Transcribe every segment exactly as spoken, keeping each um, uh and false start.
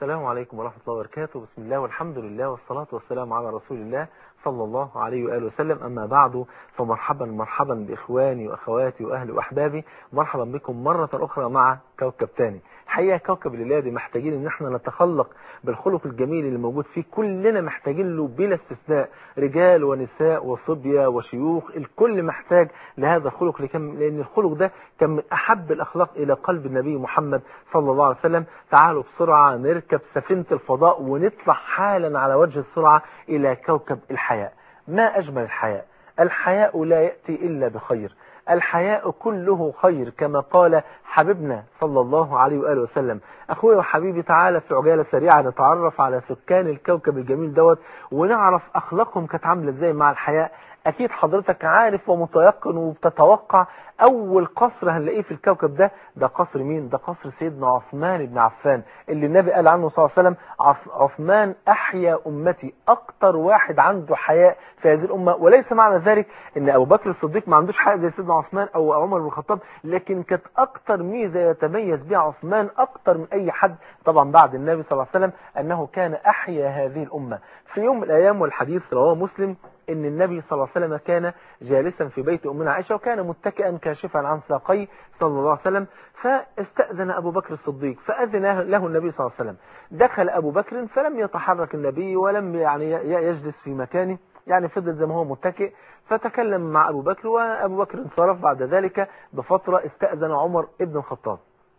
السلام عليكم ورحمة الله وبركاته. بسم الله والحمد لله والصلاة والسلام على رسول الله صلى الله عليه وآله وسلم. أما بعد، فمرحبا مرحبا بإخواني وأخواتي وأهلي وأحبابي، مرحبا بكم مرة أخرى مع كوكب تاني. الحقيقة كوكب الليلة دي محتاجين ان احنا نتخلق بالخلق الجميل اللي موجود فيه، كلنا محتاجين له بلا استثناء، رجال ونساء وصبية وشيوخ، الكل محتاج لهذا الخلق، لان الخلق ده كان من احب الاخلاق الى قلب النبي محمد صلى الله عليه وسلم. تعالوا بسرعة نركب سفينة الفضاء ونطلع حالا على وجه السرعة الى كوكب الحياء. ما اجمل الحياء، الحياء لا يأتي الا بخير، الحياء كله خير كما قال حبيبنا صلى الله عليه وآله وسلم. أخوي وحبيبي، تعالى في عجالة سريعة نتعرف على سكان الكوكب الجميل دوت ونعرف أخلاقهم كانت عاملة إزاي مع الحياء. أكيد حضرتك عارف ومتيقن وبتتوقع أول قصر هنلاقيه في الكوكب ده، ده قصر مين؟ ده قصر سيدنا عثمان بن عفان، اللي النبي قال عنه صلى الله عليه وسلم: عثمان أحيا أمتي، أكتر واحد عنده حياء في هذه الأمة. وليس معنى ذلك إن أبو بكر الصديق ما عندوش حياء زي سيدنا عثمان أو عمر بن الخطاب، لكن كانت أكتر ميزة يتميز بها عثمان أكتر من أي حد طبعا بعد النبي صلى الله عليه وسلم، أنه كان أحيا هذه الأمة. في يوم من الأيام، والحديث رواه مسلم، ان النبي صلى الله عليه وسلم كان جالسا في بيت امنا عائشة وكان متكئا كاشفا عن ساقيه صلى الله عليه وسلم، فاستأذن ابو بكر الصديق فأذن له النبي صلى الله عليه وسلم. دخل ابو بكر فلم يتحرك النبي ولم يعني يجلس في مكانه، يعني فضل زي ما هو متكئ. فتكلم مع ابو بكر وابو بكر انصرف. بعد ذلك بفترة استأذن عمر ابن الخطاب.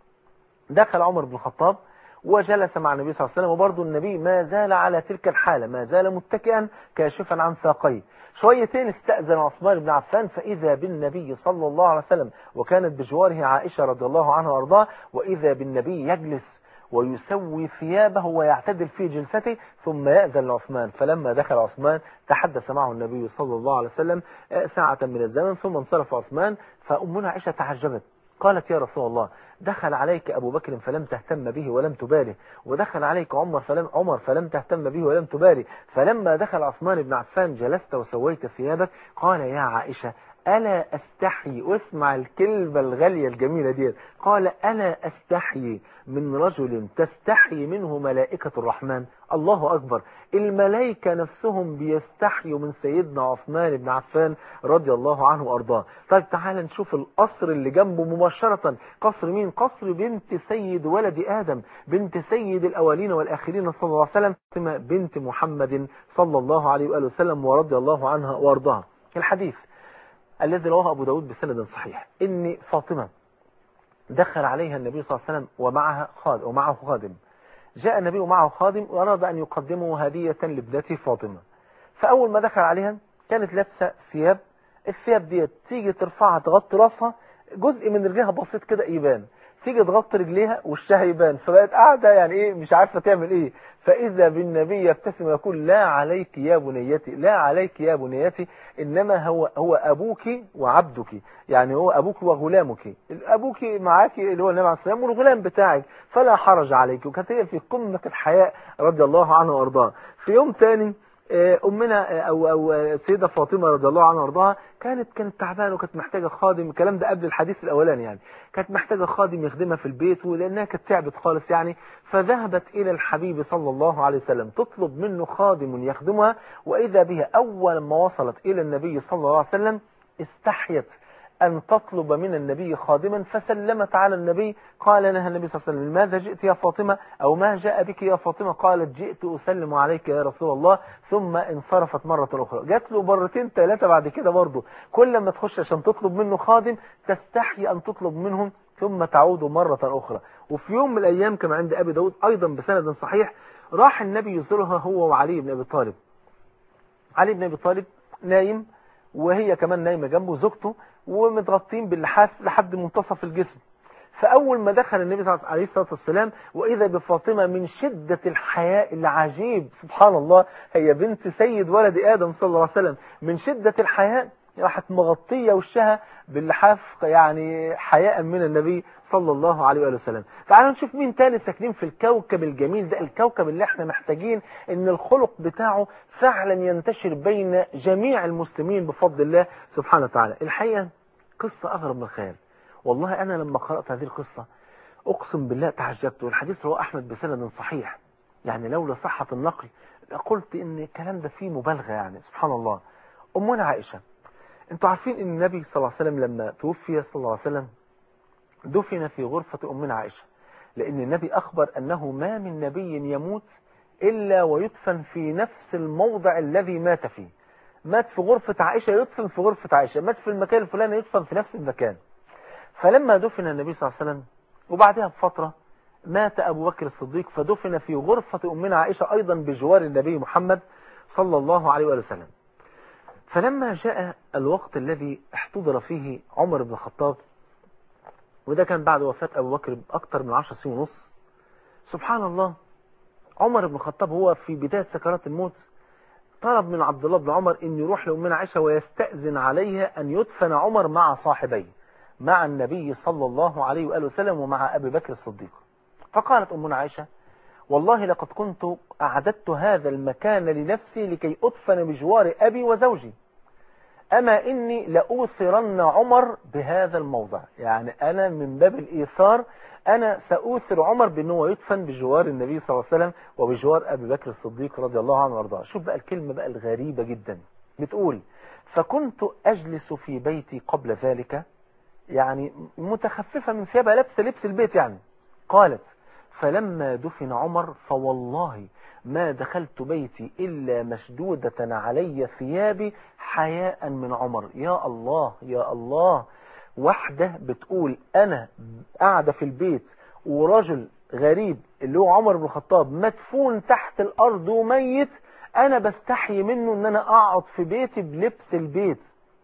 دخل عمر بن الخطاب وجلس مع النبي صلى الله عليه وسلم، وبرضه النبي ما زال على تلك الحالة، ما زال متكئا كاشفا عن ساقيه. شويتين استأذن عثمان بن عفان فإذا بالنبي صلى الله عليه وسلم، وكانت بجواره عائشة رضي الله عنها وارضاه، وإذا بالنبي يجلس ويسوي ثيابه ويعتدل في جلسته، ثم يأذن لعثمان. فلما دخل عثمان تحدث معه النبي صلى الله عليه وسلم ساعة من الزمن، ثم انصرف عثمان. فأمنا عائشة تعجبت، قالت: يا رسول الله، دخل عليك أبو بكر فلم تهتم به ولم تبالي، ودخل عليك عمر فلم, عمر فلم تهتم به ولم تبالي، فلما دخل عثمان بن عفان جلست وسويت ثيابك. قال: يا عائشة، ألا أستحي، واسمع الكلمة الغالية الجميلة دي، قال: ألا أستحي من رجل تستحي منه ملائكة الرحمن. الله أكبر، الملائكة نفسهم بيستحيوا من سيدنا عثمان بن عفان رضي الله عنه وأرضاه. طيب تعال نشوف القصر اللي جنبه مباشرة. قصر مين؟ قصر بنت سيد ولد آدم، بنت سيد الأولين والآخرين صلى الله عليه وسلم، بنت محمد صلى الله عليه وآله وسلم ورضي الله عنها وأرضاها. الحديث الذي رواه أبو داود بسند صحيح إن فاطمة دخل عليها النبي صلى الله عليه وسلم ومعها خادم ومعه خادم. جاء النبي ومعه خادم وأراد أن يقدمه هدية لابنته فاطمة. فأول ما دخل عليها كانت لابسة ثياب، الثياب دي تيجي ترفعها تغطي راسها، جزء من رجلها بسيط كده يبان، تيجي تغطي رجليها وشها يبان، فبقت قاعدة يعني ايه مش عارفة تعمل ايه. فإذا بالنبي يبتسم ويقول: لا عليك يا بنيتي، لا عليك يا بنيتي، إنما هو هو أبوك وعبدك، يعني هو أبوك وغلامك، أبوك معاك اللي هو النبي عليه الصلاة والسلام، والغلام بتاعك، فلا حرج عليك. وكانت هي في قمة الحياء رضي الله عنه وارضاه. في يوم تاني أمنا أو أو سيدة فاطمة رضي الله عنها وارضاها كانت كانت تعبانة وكانت محتاجة خادم. الكلام ده قبل الحديث الأولاني، يعني كانت محتاجة خادم يخدمها في البيت، ولأنها كانت تعبت خالص يعني. فذهبت إلى الحبيب صلى الله عليه وسلم تطلب منه خادم يخدمها، وإذا بها أول ما وصلت إلى النبي صلى الله عليه وسلم استحيت أن تطلب من النبي خادما، فسلمت على النبي. قال لها النبي صلى الله عليه وسلم: ماذا جئت يا فاطمة، أو ما جاء بك يا فاطمة؟ قالت: جئت أسلم عليك يا رسول الله. ثم انصرفت مرة أخرى. جات له مرتين ثلاثة بعد كده برضه، كل ما تخش عشان تطلب منه خادم تستحي أن تطلب منهم، ثم تعود مرة أخرى. وفي يوم من الأيام كما عند أبي داود أيضا بسند صحيح، راح النبي يزورها هو وعلي بن أبي طالب. علي بن أبي طالب نايم وهي كمان نايمة جنبه زوجته، ومتغطين باللحاف لحد منتصف الجسم. فأول ما دخل النبي عليه الصلاة والسلام وإذا بفاطمة من شدة الحياء العجيب، سبحان الله، هي بنت سيد ولد آدم صلى الله عليه وسلم، من شدة الحياء راحت مغطية وشها باللحاف، يعني حياء من النبي صلى الله عليه وآله وسلم. تعالوا نشوف مين تاني ساكنين في الكوكب الجميل ده، الكوكب اللي احنا محتاجين ان الخلق بتاعه فعلا ينتشر بين جميع المسلمين بفضل الله سبحانه وتعالى. الحقيقة قصة أغرب من الخيال، والله أنا لما قرأت هذه القصة أقسم بالله تعجبت. والحديث رواه أحمد بسند صحيح يعني لولا صحة النقل قلت ان الكلام ده فيه مبالغة، يعني سبحان الله. أمنا عائشة، انتوا عارفين ان النبي صلى الله عليه وسلم لما توفي صلى الله عليه وسلم دفن في غرفة أمنا عائشة، لأن النبي أخبر أنه ما من نبي يموت إلا ويدفن في نفس الموضع الذي مات فيه. مات في غرفة عائشة يدفن في غرفة عائشة، مات في المكان الفلاني يدفن في نفس المكان. فلما دفن النبي صلى الله عليه وسلم وبعدها بفترة مات أبو بكر الصديق، فدفن في غرفة أمنا عائشة أيضا بجوار النبي محمد صلى الله عليه وسلم. فلما جاء الوقت الذي احتضر فيه عمر بن الخطاب، وده كان بعد وفاة أبو بكر بأكثر من عشر سنين ونص، سبحان الله، عمر بن الخطاب هو في بداية سكرات الموت طلب من عبد الله بن عمر أن يروح لأمنا عائشة ويستأذن عليها أن يدفن عمر مع صاحبيه، مع النبي صلى الله عليه وآله وسلم ومع أبي بكر الصديق. فقالت أمنا عائشة: والله لقد كنت أعددت هذا المكان لنفسي لكي أدفن بجوار أبي وزوجي، أما إني لأوثرن عمر بهذا الموضع. يعني أنا من باب الإيثار أنا سأوثر عمر بأنه يدفن بجوار النبي صلى الله عليه وسلم وبجوار أبي بكر الصديق رضي الله عنه وارضاه. شوف بقى الكلمة بقى الغريبة جدا، بتقول: فكنت أجلس في بيتي قبل ذلك، يعني متخففة من ثيابها، لابسة لبس البيت يعني. قالت: فلما دفن عمر فوالله ما دخلت بيتي إلا مشدودة علي ثيابي حياء من عمر. يا الله يا الله، واحدة بتقول أنا قاعدة في البيت ورجل غريب اللي هو عمر بن الخطاب مدفون تحت الأرض وميت، أنا بستحي منه أن أنا أقعد في بيتي بلبس البيت.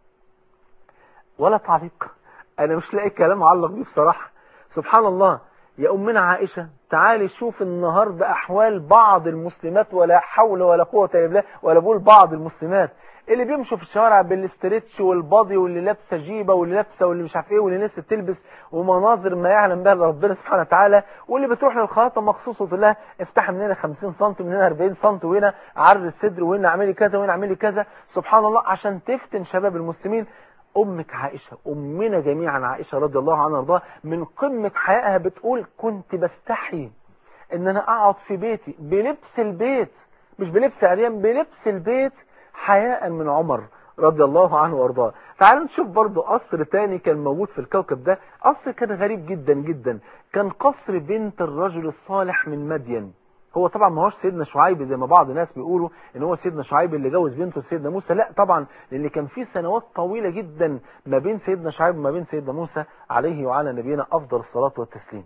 ولا تعليق، أنا مش لاقي كلام أعلق بيه بصراحة. سبحان الله. يا أمنا عائشة، تعالي شوف النهاردة أحوال بعض المسلمات، ولا حول ولا قوة إلا بالله، ولا بقول بعض المسلمات اللي بيمشوا في الشوارع بالاستريتش والباضي، واللي لابسه جيبه، واللي لابسه واللي مش عارف ايه، واللي لسه تلبس ومناظر ما يعلم بها ربنا سبحانه وتعالى، واللي بتروح للخاطه مخصوص وتقول لها افتح من هنا خمسين سم، من هنا أربعين سم، وهنا عرض الصدر، وهنا اعملي كذا، وهنا اعملي كذا. سبحان الله، عشان تفتن شباب المسلمين. أمك عائشة، أمنا جميعا عائشة رضي الله عنها وارضاها، من قمة حيائها بتقول: كنت بستحي ان انا اقعد في بيتي بلبس البيت، مش بلبس عريان، بلبس البيت، حياء من عمر رضي الله عنه وارضاه. تعالوا نشوف برضو قصر تاني كان موجود في الكوكب ده، قصر كان غريب جدا جدا، كان قصر بنت الرجل الصالح من مدين. هو طبعا ما هوش سيدنا شعيب زي ما بعض الناس بيقولوا ان هو سيدنا شعيب اللي جوز بنته سيدنا موسى، لا طبعا، لان كان في سنوات طويلة جدا ما بين سيدنا شعيب وما بين سيدنا موسى عليه وعلى نبينا افضل الصلاة والتسليم.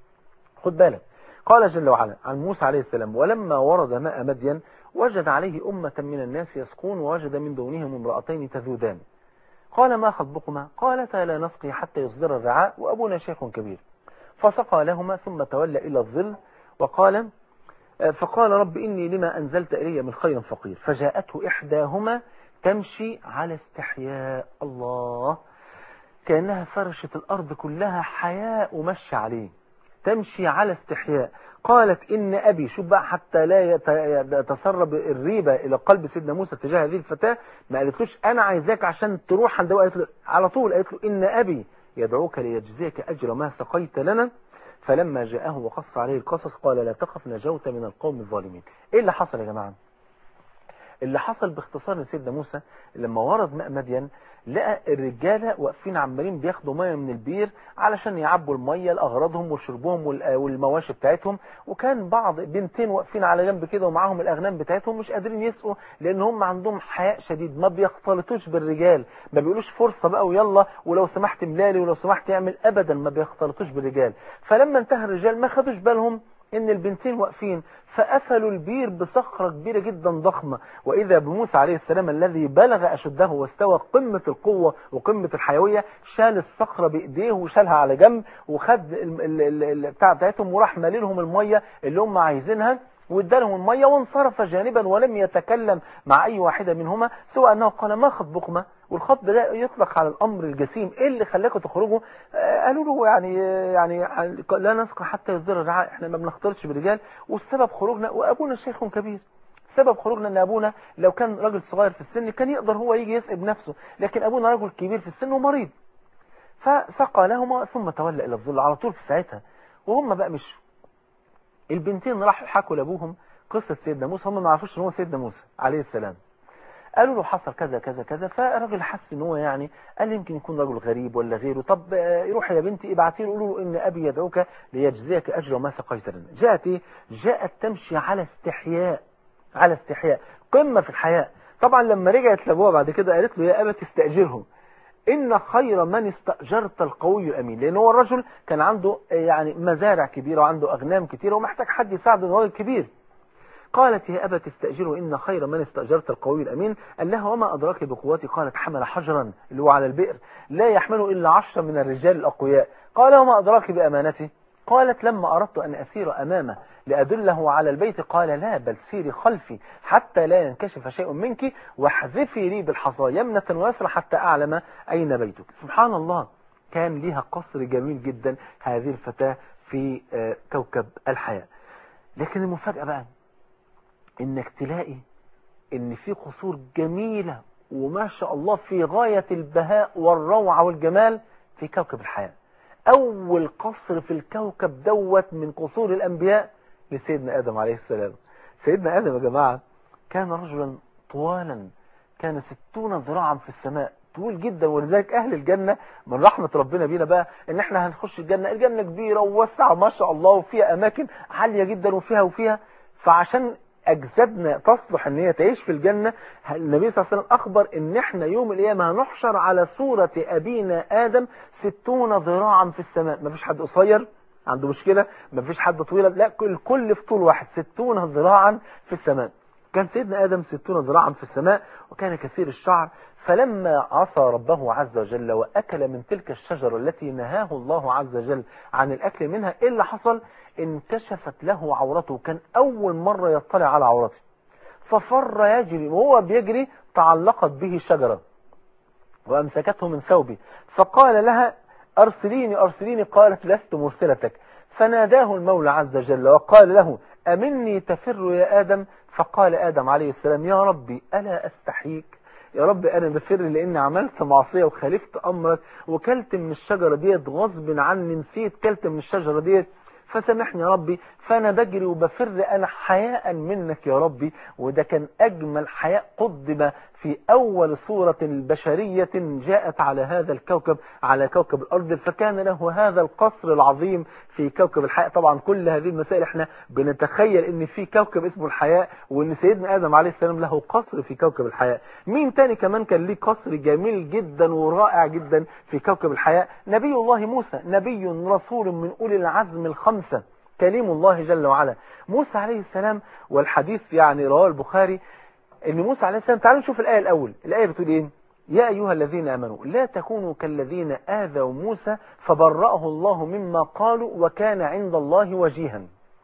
خد بالك، قال جل وعلا عن موسى عليه السلام: ولما ورد ماء مدين وجد عليه أمة من الناس يسقون ووجد من دونهم امرأتين تذودان، قال: ما خطبكما؟ قالتا: لا نسقي حتى يصدر الرعاء وأبونا شيخ كبير. فسقى لهما ثم تولى إلى الظل وقال فقال: رب إني لما أنزلت إلي من خير فقير. فجاءته إحداهما تمشي على استحياء. الله، كأنها فرشت الأرض كلها حياء ومشي عليه، تمشي على استحياء. قالت: إن أبي، شوف بقى حتى لا يتسرب الريبة إلى قلب سيدنا موسى تجاه هذه الفتاة، ما قالتلوش أنا عايزاك عشان تروح عند، قالت له على طول، قالت له: إن أبي يدعوك ليجزيك أجر ما سقيت لنا. فلما جاءه وقص عليه القصص قال: لا تخف نجوت من القوم الظالمين. إيه اللي حصل يا جماعة؟ اللي حصل باختصار ان سيدنا موسى لما ورد ماء مدين لقى الرجاله واقفين عمالين بياخدوا ميه من البير علشان يعبوا الميه لاغراضهم وشربهم والمواشي بتاعتهم، وكان بعض بنتين واقفين على جنب كده ومعاهم الاغنام بتاعتهم مش قادرين يسقوا لان هم عندهم حياء شديد، ما بيختلطوش بالرجال، ما بيقولوش فرصه بقى ويلا ولو سمحت ملالي ولو سمحت يعمل، ابدا ما بيختلطوش بالرجال. فلما انتهى الرجال ما خدوش بالهم ان البنتين واقفين، فقفلوا البير بصخرة كبيرة جدا ضخمة، واذا بموسى عليه السلام الذي بلغ اشده واستوى قمة القوة وقمة الحيوية شال الصخرة بايديه وشالها على جنب وخد البتاع بتاعتهم وراح ماللهم المية اللي هم عايزينها وادالهم المية وانصرف جانبا ولم يتكلم مع اي واحدة منهما سوى انه قال: ما خطبكما؟ والخطب ده يطلق على الامر الجسيم. ايه اللي خلاكم تخرجوا؟ آه قالوا له يعني يعني لا نسقى حتى يصدر الرعاء، احنا ما بنختلطش بالرجال، والسبب خروجنا وابونا شيخ كبير. سبب خروجنا ان ابونا لو كان راجل صغير في السن كان يقدر هو يجي يسقي بنفسه، لكن ابونا رجل كبير في السن ومريض. فسقى لهما ثم تولى الى الظل على طول في ساعتها، وهم بقى مشوا. البنتين راحوا حكوا لابوهم قصة سيدنا موسى، هم ما عرفوش ان هو سيدنا موسى عليه السلام. قالوا له حصل كذا كذا كذا، فالراجل حس ان هو يعني قال يمكن يكون رجل غريب ولا غيره. طب يروح يا بنتي ابعتي له قولوا له ان ابي يدعوك ليجزيك اجر ما سقيت لنا. جاءت ايه؟ جاءت تمشي على استحياء، على استحياء، قمه في الحياء. طبعا لما رجعت لابوها بعد كده قالت له يا ابا استاجره ان خير من استاجرت القوي الامين، لان هو الرجل كان عنده يعني مزارع كبيره وعنده اغنام كثيره ومحتاج حد يساعده، الراجل كبير. قالت يا أبا تستأجره إن خير من استأجرت القوي الأمين. قال لها وما أدراك بقوتي؟ قالت حمل حجرا اللي هو على البئر لا يحمله إلا عشرة من الرجال الأقوياء. قال وما أدراك بأمانتي؟ قالت لما أردت أن أسير أمامه لأدله على البيت قال لا بل سيري خلفي حتى لا ينكشف شيء منك واحذفي لي بالحصى يمنة ويسرى حتى أعلم أين بيتك. سبحان الله، كان لها قصر جميل جدا هذه الفتاة في كوكب الحياة. لكن المفاجأة بقى انك تلاقي ان في قصور جميلة وما شاء الله في غاية البهاء والروعة والجمال في كوكب الحياة. اول قصر في الكوكب دوت من قصور الانبياء لسيدنا ادم عليه السلام. سيدنا ادم يا جماعة كان رجلا طوالا، كان ستون ذراعا في السماء، طويل جدا. ولذلك اهل الجنة من رحمة ربنا بينا بقى ان احنا هنخش الجنة، الجنة كبيرة ووسعة ما شاء الله وفيها اماكن عالية جدا وفيها وفيها فعشان أجسادنا تصلح ان هي تعيش في الجنة، النبي صلى الله عليه وسلم أخبر ان احنا يوم القيامة هنحشر على صورة أبينا آدم ستون ذراعا في السماء. ما فيش حد قصير عنده مشكلة، ما فيش حد طويل، لا الكل في طول واحد، ستون ذراعا في السماء. كان سيدنا آدم ستون ذراعا في السماء وكان كثير الشعر. فلما عصى ربه عز وجل وأكل من تلك الشجرة التي نهاه الله عز وجل عن الأكل منها، إيه اللي حصل؟ انكشفت له عورته، كان أول مرة يطلع على عورته، ففر يجري، وهو بيجري تعلقت به شجرة وأمسكته من ثوبه فقال لها أرسليني أرسليني، قالت لست مرسلتك. فناداه المولى عز وجل وقال له أمني تفر يا آدم؟ فقال آدم عليه السلام يا ربي ألا أستحييك؟ يا رب أنا بفر لأني عملت معصية وخالفت أمرك وكلت من الشجرة ديت غصب عني، نسيت كلت من الشجرة ديت فسامحني يا ربي، فأنا بجري وبفر أنا حياء منك يا ربي. وده كان أجمل حياء قدم في أول صورة بشرية جاءت على هذا الكوكب، على كوكب الأرض، فكان له هذا القصر العظيم في كوكب الحياء. طبعا كل هذه المسائل احنا بنتخيل ان في كوكب اسمه الحياء وان سيدنا آدم عليه السلام له قصر في كوكب الحياء. مين تاني كمان كان ليه قصر جميل جدا ورائع جدا في كوكب الحياء؟ نبي الله موسى، نبي رسول من أولي العزم الخمسة، كليم الله جل وعلا موسى عليه السلام. والحديث يعني رواه البخاري ان موسى عليه السلام، تعالوا نشوف الآية الأول. الآية بتقول ايه؟ يا أيها الذين آمنوا لا تكونوا كالذين آذوا موسى فبرأه الله مما قالوا وكان عند الله وجيها.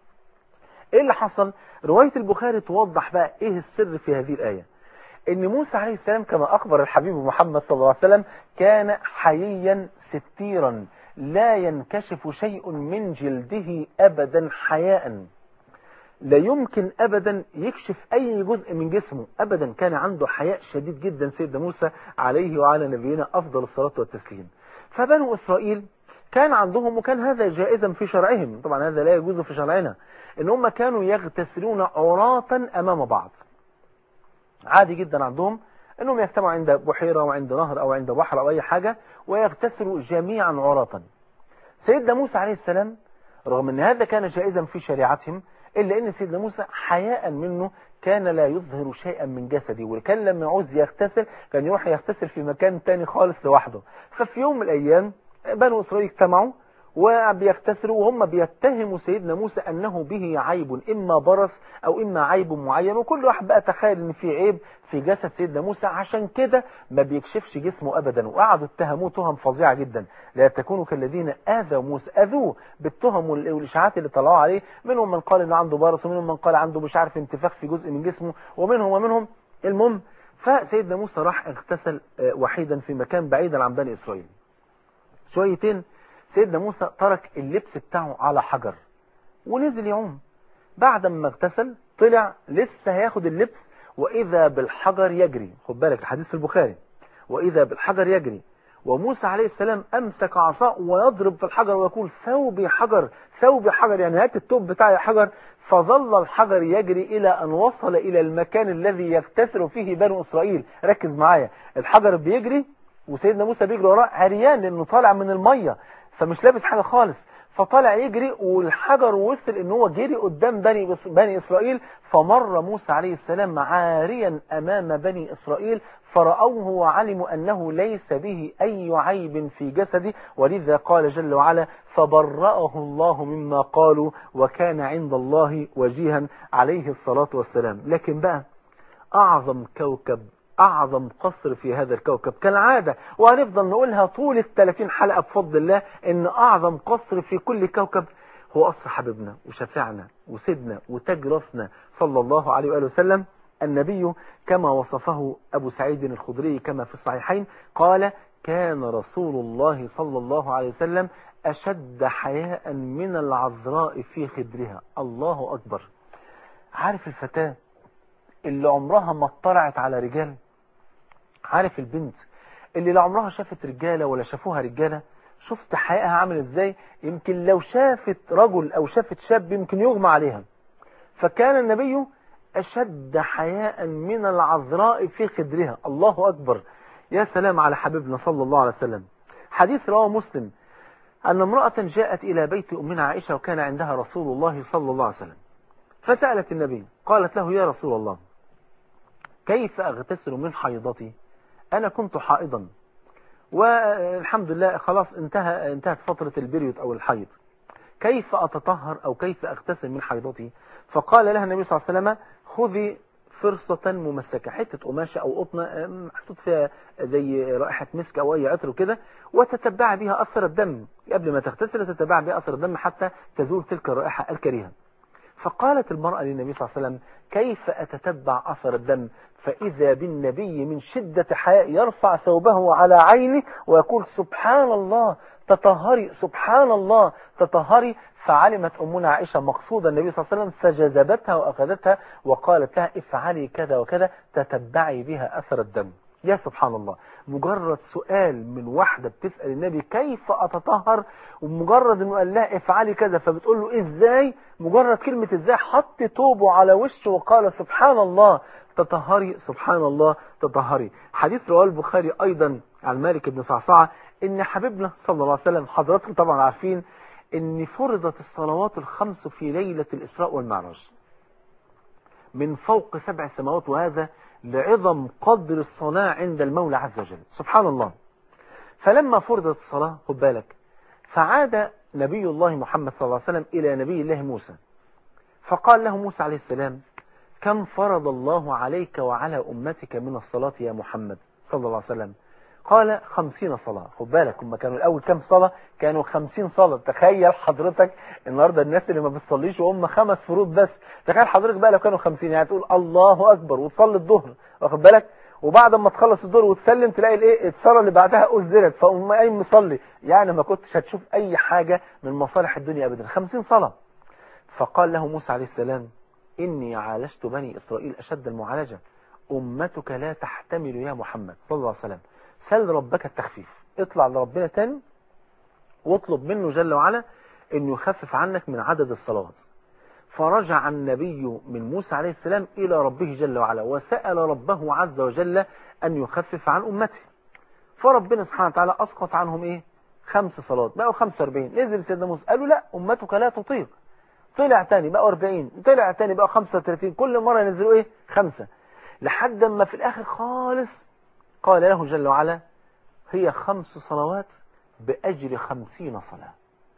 ايه اللي حصل؟ رواية البخاري توضح بقى ايه السر في هذه الآية. ان موسى عليه السلام كما أخبر الحبيب محمد صلى الله عليه وسلم كان حييا ستيرا لا ينكشف شيء من جلده أبدا حياء، لا يمكن أبدا يكشف أي جزء من جسمه أبدا، كان عنده حياء شديد جدا سيدنا موسى عليه وعلى نبينا أفضل الصلاة والتسليم. فبنو إسرائيل كان عندهم، وكان هذا جائزا في شرعهم، طبعا هذا لا يجوز في شرعنا، إن هم كانوا يغتسلون عراة أمام بعض. عادي جدا عندهم إنهم يجتمعوا عند بحيرة وعند نهر أو عند بحر أو أي حاجة ويغتسلوا جميعا عراة. سيدنا موسى عليه السلام رغم أن هذا كان جائزا في شريعتهم إلا أن سيدنا موسى حياء منه كان لا يظهر شيئا من جسده، وكان لما يعوز يغتسل كان يروح يغتسل في مكان تاني خالص لوحده. ففي يوم من الأيام بنو إسرائيل اجتمعوا وبيغتسلوا وهم بيتهموا سيدنا موسى أنه به عيب، إما برص أو إما عيب معين، وكل واحد بقى تخيل أن في عيب في جسد سيدنا موسى، عشان كده ما بيكشفش جسمه أبدا. وقعدوا اتهموه تهم فظيعة جدا، لا تكونوا كالذين آذوا موسى، أذوه بالتهم والإشاعات اللي طلعوا عليه، منهم من قال أنه عنده برص ومنهم من قال عنده مش عارف انتفاخ في جزء من جسمه ومنهم ومنهم المهم. فسيدنا موسى راح اغتسل وحيدا في مكان بعيدا عن بني إسرائيل. شويتين سيدنا موسى ترك اللبس بتاعه على حجر ونزل يعوم. بعد ما اغتسل طلع لسه هياخد اللبس وإذا بالحجر يجري، خد بالك الحديث في البخاري، وإذا بالحجر يجري، وموسى عليه السلام أمسك عصاه ويضرب في الحجر ويقول ثوبي حجر ثوبي حجر، يعني هات الثوب بتاعي حجر. فظل الحجر يجري إلى أن وصل إلى المكان الذي يغتسل فيه بنو إسرائيل. ركز معايا، الحجر بيجري وسيدنا موسى بيجري وراه عريان لأنه طالع من المية فمش لابس حاجة خالص، فطلع يجري والحجر وصل ان هو جري قدام بني بني اسرائيل. فمر موسى عليه السلام عاريا امام بني اسرائيل فرأوه وعلموا انه ليس به اي عيب في جسده، ولذا قال جل وعلا فبرأه الله مما قالوا وكان عند الله وجيها عليه الصلاة والسلام. لكن بقى اعظم كوكب اعظم قصر في هذا الكوكب كالعادة، وهنفضل نقولها طول الثلاثين حلقة بفضل الله، ان اعظم قصر في كل كوكب هو قصر حبيبنا وشفيعنا وسيدنا وتاج راسنا صلى الله عليه وآله وسلم النبي، كما وصفه ابو سعيد الخدري كما في الصحيحين قال كان رسول الله صلى الله عليه وسلم اشد حياء من العذراء في خدرها. الله اكبر. عارف الفتاة اللي عمرها ما اطلعت على رجال؟ عارف البنت اللي لا عمرها شافت رجالة ولا شافوها رجالة؟ شفت حقيقها عامل ازاي؟ يمكن لو شافت رجل او شافت شاب يمكن يغمى عليها. فكان النبي اشد حياء من العذراء في خدرها. الله اكبر. يا سلام على حبيبنا صلى الله عليه وسلم. حديث رواه مسلم ان امرأة جاءت الى بيت امنا عائشة وكان عندها رسول الله صلى الله عليه وسلم، فسألت النبي قالت له يا رسول الله كيف اغتسل من حيضتي؟ انا كنت حائضا والحمد لله خلاص انتهى انتهت فترة البريود او الحيض، كيف اتطهر او كيف اغتسل من حيضتي؟ فقال لها النبي صلى الله عليه وسلم خذي فرصة ممسكة، حتة قماشة او قطنة محطوط فيها زي رائحة مسك او اي عطر وكده، وتتبع بها اثر الدم قبل ما تغتسل، تتبع بها اثر الدم حتى تزول تلك الرائحة الكريهة. فقالت المرأة للنبي صلى الله عليه وسلم كيف أتتبع أثر الدم؟ فإذا بالنبي من شدة حياء يرفع ثوبه على عينه ويقول سبحان الله تطهري سبحان الله تطهري. فعلمت أمنا عائشة مقصود النبي صلى الله عليه وسلم فجذبتها وأخذتها وقالت لها افعلي كذا وكذا تتبعي بها أثر الدم. يا سبحان الله، مجرد سؤال من واحدة بتسأل النبي كيف أتطهر، ومجرد انه قال لها افعلي كذا فبتقول له ازاي، مجرد كلمة ازاي حط توبه على وشه وقال سبحان الله تطهري سبحان الله تطهري. حديث رواه البخاري ايضا عن مالك بن صعصعة ان حبيبنا صلى الله عليه وسلم، حضراتكم طبعا عارفين ان فرضت الصلوات الخمس في ليلة الاسراء والمعراج من فوق سبع سماوات، وهذا لعظم قدر الصلاة عند المولى عز وجل سبحان الله. فلما فرضت الصلاة خد بالك، فعاد نبي الله محمد صلى الله عليه وسلم إلى نبي الله موسى فقال له موسى عليه السلام كم فرض الله عليك وعلى أمتك من الصلاة يا محمد صلى الله عليه وسلم؟ قال خمسين صلاة. خد بالك هم كانوا الأول كم صلاة؟ كانوا خمسين صلاة. تخيل حضرتك النهاردة الناس اللي ما بتصليش وهم خمس فروض بس، تخيل حضرتك بقى لو كانوا خمسين، يعني تقول الله أكبر وتصلي الظهر واخد بالك، وبعد ما تخلص الظهر وتسلم تلاقي الايه الصلاة اللي بعدها أزلت فأم قايم مصلي، يعني ما كنتش هتشوف أي حاجة من مصالح الدنيا أبدا. خمسين صلاة. فقال له موسى عليه السلام إني عالجت بني إسرائيل أشد المعالجة، أمتك لا تحتمل يا محمد صلى الله عليه وسلم، سل ربك التخفيف، اطلع لربنا تاني واطلب منه جل وعلا انه يخفف عنك من عدد الصلوات. فرجع النبي من موسى عليه السلام الى ربه جل وعلا وسأل ربه عز وجل ان يخفف عن امته، فربنا سبحانه وتعالى اسقط عنهم ايه خمس صلوات بقوا خمسة وأربعين. نزل سيدنا موسى قالوا لا امتك لا تطيق، طلع تاني بقوا أربعين، طلع تاني بقوا خمسة وثلاثين، كل مرة ينزلوا ايه خمسة، لحد ما في الاخر خالص قال له جل وعلا هي خمس صلوات بأجر خمسين صلاة،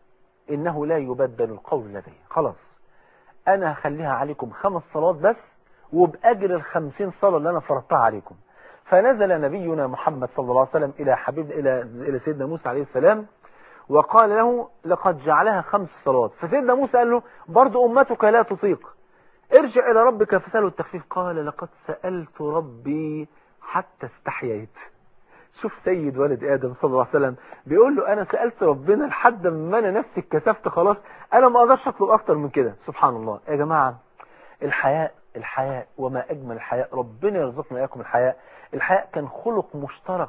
إنه لا يبدل القول لدي، خلاص أنا هخليها عليكم خمس صلوات بس وبأجر الخمسين صلاة اللي أنا فرضتها عليكم. فنزل نبينا محمد صلى الله عليه وسلم إلى حبيب إلى إلى سيدنا موسى عليه السلام وقال له لقد جعلها خمس صلوات. فسيدنا موسى قال له برضو أمتك لا تطيق، ارجع إلى ربك فسأله التخفيف. قال لقد سألت ربي حتى استحييت. شوف سيد ولد آدم صلى الله عليه وسلم بيقول له أنا سألت ربنا لحد ما أنا نفسي اتكسفت خلاص، أنا ما أقدرش أطلب أكتر من كده. سبحان الله يا جماعة، الحياء الحياء وما أجمل الحياء، ربنا يرزقنا إياكم الحياء. الحياء كان خلق مشترك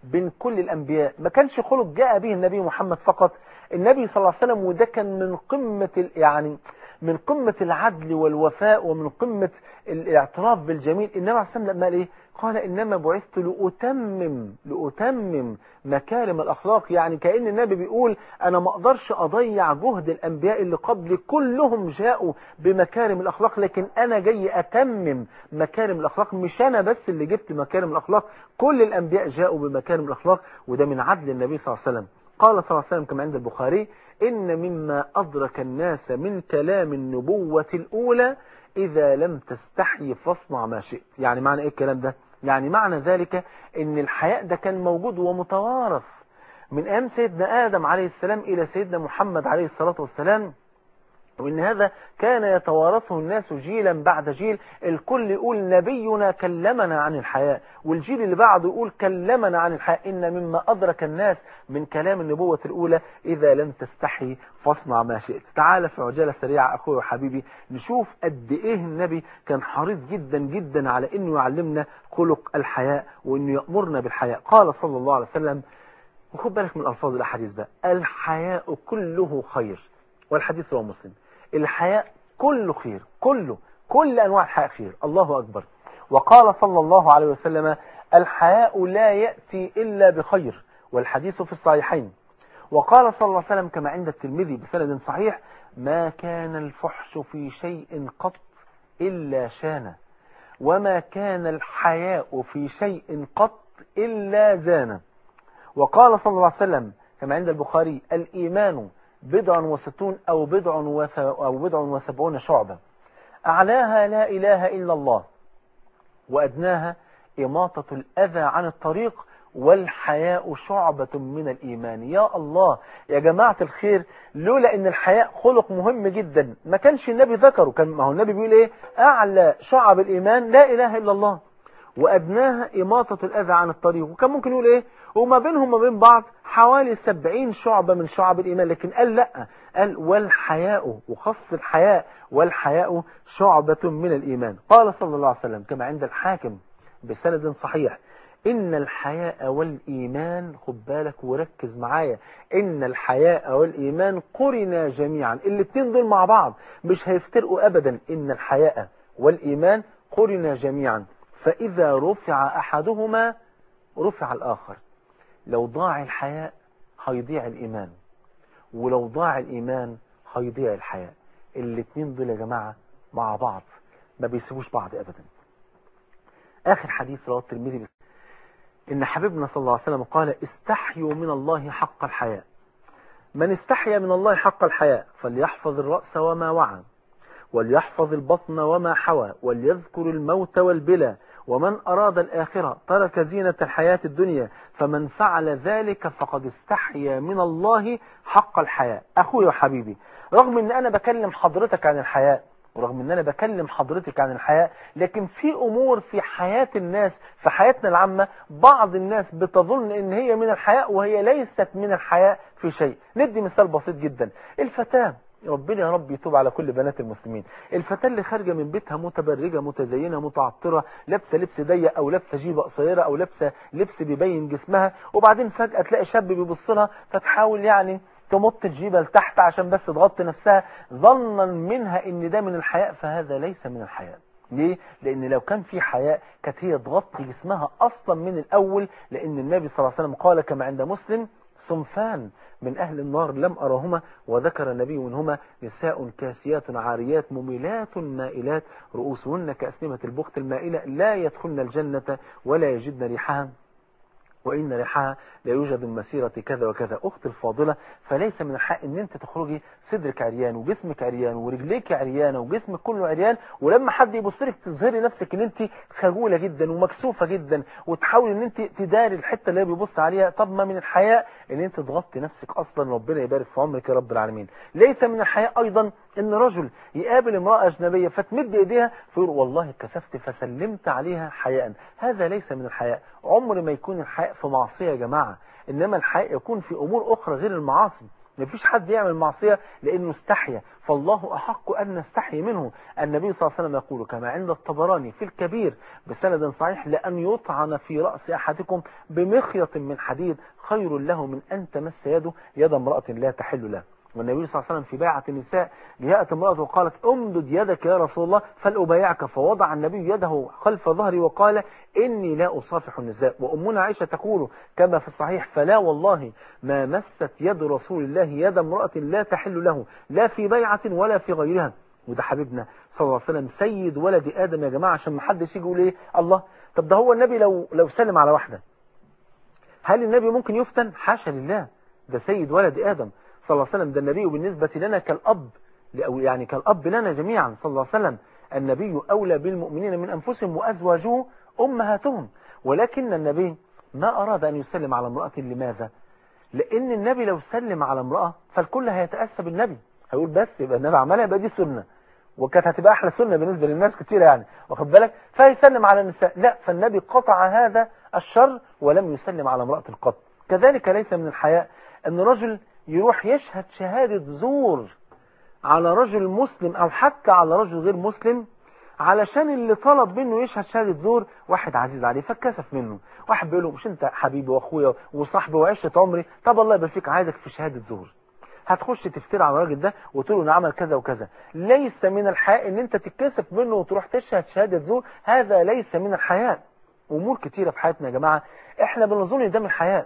بين كل الأنبياء، ما كانش خلق جاء به النبي محمد فقط، النبي صلى الله عليه وسلم، وده كان من قمة يعني من قمة العدل والوفاء ومن قمة الاعتراف بالجميل. النبي عليه الصلاة والسلام لما قال ايه؟ قال إنما بعثت لأتمم لأتمم مكارم الأخلاق. يعني كأن النبي بيقول أنا ما أقدرش أضيع جهد الأنبياء اللي قبلي، كلهم جاءوا بمكارم الأخلاق، لكن أنا جاي أتمم مكارم الأخلاق. مش أنا بس اللي جبت مكارم الأخلاق، كل الأنبياء جاءوا بمكارم الأخلاق، وده من عدل النبي صلى الله عليه وسلم. قال صلى الله عليه وسلم كما عند البخاري: إن مما أدرك الناس من كلام النبوة الأولى إذا لم تستحي فاصنع ما شئت. يعني معنى إيه الكلام ده؟ يعني معنى ذلك إن الحياء ده كان موجود ومتوارث من أيام سيدنا آدم عليه السلام إلى سيدنا محمد عليه الصلاة والسلام، وإن هذا كان يتوارثه الناس جيلا بعد جيل. الكل يقول نبينا كلمنا عن الحياء، والجيل اللي بعده يقول كلمنا عن الحياء. إن مما أدرك الناس من كلام النبوة الأولى إذا لم تستحي فاصنع ما شئت. تعال في عجالة سريعة أخوي وحبيبي نشوف قد إيه النبي كان حريص جدا جدا على إنه يعلمنا خلق الحياء وإنه يأمرنا بالحياء. قال صلى الله عليه وسلم، وخد بالك من ألفاظ الأحاديث ده: الحياء كله خير. والحديث هو مسلم. الحياء كله خير، كله كل أنواع الحياء خير. الله أكبر. وقال صلى الله عليه وسلم: الحياء لا يأتي إلا بخير. والحديث في الصحيحين. وقال صلى الله عليه وسلم كما عند الترمذي بسند صحيح: ما كان الفحش في شيء قط إلا شانه، وما كان الحياء في شيء قط إلا زانه. وقال صلى الله عليه وسلم كما عند البخاري: الإيمان بضع وستون أو بضع أو بضع وسبعون شعبة، أعلاها لا إله إلا الله، وأدناها إماطة الأذى عن الطريق، والحياء شعبة من الإيمان. يا الله يا جماعة الخير، لولا إن الحياء خلق مهم جدا ما كانش النبي ذكره. كان ما هو النبي بيقول إيه؟ أعلى شعب الإيمان لا إله إلا الله، وأدناها إماطة الأذى عن الطريق. وكان ممكن يقول إيه؟ وما بينهم وما بين بعض حوالي سبعين شعبة من شعب الإيمان، لكن قال لا، قال والحياء، وخص الحياء: والحياء شعبة من الإيمان. قال صلى الله عليه وسلم كما عند الحاكم بسند صحيح: إن الحياء والإيمان، خد بالك وركز معايا، إن الحياء والإيمان قرنا جميعا. الاتنين دول مع بعض مش هيفترقوا أبدا. إن الحياء والإيمان قرنا جميعا، فإذا رفع أحدهما رفع الآخر. لو ضاع الحياء هيضيع الإيمان، ولو ضاع الإيمان هيضيع الحياء. الاتنين دول يا جماعة مع بعض ما بيسيبوش بعض أبدا. آخر حديث رواه الترمذي إن حبيبنا صلى الله عليه وسلم قال: استحيوا من الله حق الحياء. من استحيا من الله حق الحياء فليحفظ الرأس وما وعى، وليحفظ البطن وما حوى، وليذكر الموت والبلى، ومن أراد الآخرة ترك زينة الحياة الدنيا، فمن فعل ذلك فقد استحيا من الله حق الحياء. أخوي وحبيبي، رغم أن أنا بكلم حضرتك عن الحياء، ورغم أن أنا بكلم حضرتك عن الحياء، لكن في أمور في حياة الناس، في حياتنا العامة، بعض الناس بتظن أن هي من الحياء وهي ليست من الحياء في شيء. ندي مثال بسيط جدا: الفتاة، ربنا يا رب يتوب على كل بنات المسلمين، الفتاة اللي خارجة من بيتها متبرجة متزينة متعطرة، لابسة لبس ضيق أو لابسة جيبة قصيرة أو لابسة لبس بيبين جسمها، وبعدين فجأة تلاقي شاب بيبص لها فتحاول يعني تمط الجيبة لتحت عشان بس تغطي نفسها ظنا منها ان ده من الحياء، فهذا ليس من الحياء. ليه؟ لان لو كان في حياء كانت هي تغطي جسمها اصلا من الاول، لان النبي صلى الله عليه وسلم قال كما عند مسلم: صنفان من أهل النار لم أرهما، وذكر النبي منهما: نساء كاسيات عاريات مميلات مائلات رؤوسهن كأسنمة البخت المائلة لا يدخلن الجنة ولا يجدن ريحها، وإن ريحها لا يوجد من مسيرة كذا وكذا. أخت الفاضلة، فليس من الحق ان انت تخرجي صدرك عريان وجسمك عريان ورجليك عريانة وجسمك كله عريان، ولما حد يبص لك تظهري نفسك ان انت خجولة جدا ومكسوفة جدا، وتحاولي ان انت تداري الحتة اللي بيبص عليها. طب ما من الحياء ان انت تغطي نفسك اصلا. ربنا يبارك في عمرك يا رب العالمين. ليس من الحياء ايضا ان رجل يقابل امرأة اجنبية فتمد ايديها فيقول: والله اتكسفت فسلمت عليها حياء. هذا ليس من الحياء. عمر ما يكون الحياء في معصية يا جماعة، انما الحياء يكون في امور اخرى غير المعاصي. مفيش حد يعمل معصية لأنه استحيا، فالله أحق أن نستحي منه. النبي صلى الله عليه وسلم يقول كما عند الطبراني في الكبير بسند صحيح: لأن يطعن في رأس أحدكم بمخيط من حديد خير له من أن تمس يده يد امرأة لا تحل له. والنبي صلى الله عليه وسلم في بيعة النساء جاءت امرأة وقالت: امدد يدك يا رسول الله فلأبايعك، فوضع النبي يده خلف ظهري وقال: إني لا أصافح النساء. وأمنا عائشة تقول كما في الصحيح: فلا والله ما مست يد رسول الله يد امرأة لا تحل له لا في بيعة ولا في غيرها. وده حبيبنا صلى الله عليه وسلم سيد ولد آدم يا جماعة، عشان ما حدش يجي يقول ايه الله طب ده هو النبي لو لو سلم على واحدة هل النبي ممكن يفتن؟ حاشا لله، ده سيد ولد آدم صلى الله عليه وسلم. ده النبي بالنسبة لنا كالأب، يعني كالأب لنا جميعا صلى الله عليه وسلم. النبي أولى بالمؤمنين من أنفسهم وأزواجه أمهاتهم. ولكن النبي ما أراد أن يسلم على امرأة. لماذا؟ لأن النبي لو سلم على امرأة فالكل هيتأسى بالنبي، هيقول بس يبقى النبي عملها يبقى دي سنة، وكانت هتبقى أحلى سنة بالنسبة للناس كتير يعني، واخد بالك؟ فيسلم على النساء، لا، فالنبي قطع هذا الشر ولم يسلم على امرأة القط. كذلك ليس من الحياء أن رجل يروح يشهد شهادة زور على رجل مسلم أو حتى على رجل غير مسلم علشان اللي طلب منه يشهد شهادة زور واحد عزيز عليه فكسف منه. واحد بيقول له: مش انت حبيبي واخويا وصاحبي وعشرة عمري، طب الله يبارك فيك عايزك في شهادة زور. هتخش تفتري على الراجل ده وتقول له انه عمل كذا وكذا. ليس من الحياء ان انت تتكسف منه وتروح تشهد شهادة زور، هذا ليس من الحياء. امور كتيرة في حياتنا يا جماعة احنا بنظن ان ده من الحياء.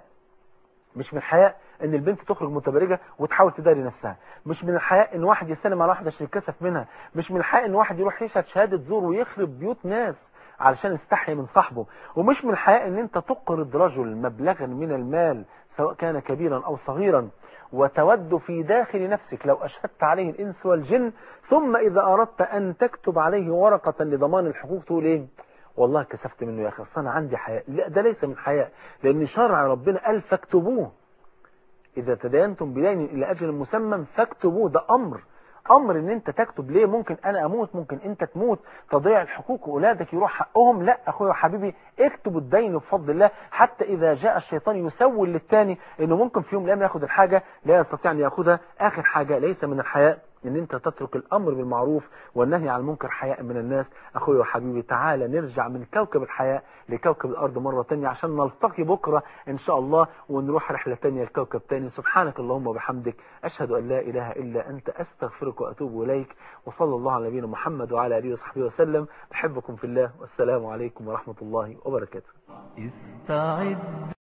مش من الحياء ان البنت تخرج متبرجة وتحاول تداري نفسها، مش من الحياء ان واحد يسلم على واحدة عشان يتكسف منها، مش من الحياء ان واحد يروح يشهد شهادة زور ويخرب بيوت ناس علشان يستحي من صاحبه، ومش من الحياء ان انت تقرض رجل مبلغا من المال سواء كان كبيرا او صغيرا وتود في داخل نفسك لو اشهدت عليه الانس والجن ثم اذا اردت ان تكتب عليه ورقة لضمان الحقوق تقول ايه؟ والله كسفت منه يا اخي اصل انا عندي حياء. لا، ده ليس من حياء، لان شرع ربنا قال فاكتبوه. إذا تداينتم بدين إلى أجل مسمى فاكتبوه. ده أمر أمر إن أنت تكتب. ليه؟ ممكن أنا أموت، ممكن أنت تموت، تضيع الحقوق وأولادك يروح حقهم. لا أخويا وحبيبي، اكتبوا الدين بفضل الله، حتى إذا جاء الشيطان يسول للتاني إنه ممكن في يوم من الأيام ياخد الحاجة لا يستطيع أن يأخذها. آخر حاجة ليس من الحياء ان انت تترك الامر بالمعروف والنهي عن المنكر حياء من الناس. اخويا وحبيبي تعالى نرجع من كوكب الحياء لكوكب الارض مرة تانية عشان نلتقي بكرة ان شاء الله ونروح رحلة تانية لكوكب تاني. سبحانك اللهم وبحمدك اشهد ان لا اله الا انت استغفرك واتوب اليك. وصلى الله على نبينا محمد وعلى اله وصحبه وسلم. بحبكم في الله والسلام عليكم ورحمة الله وبركاته. استعد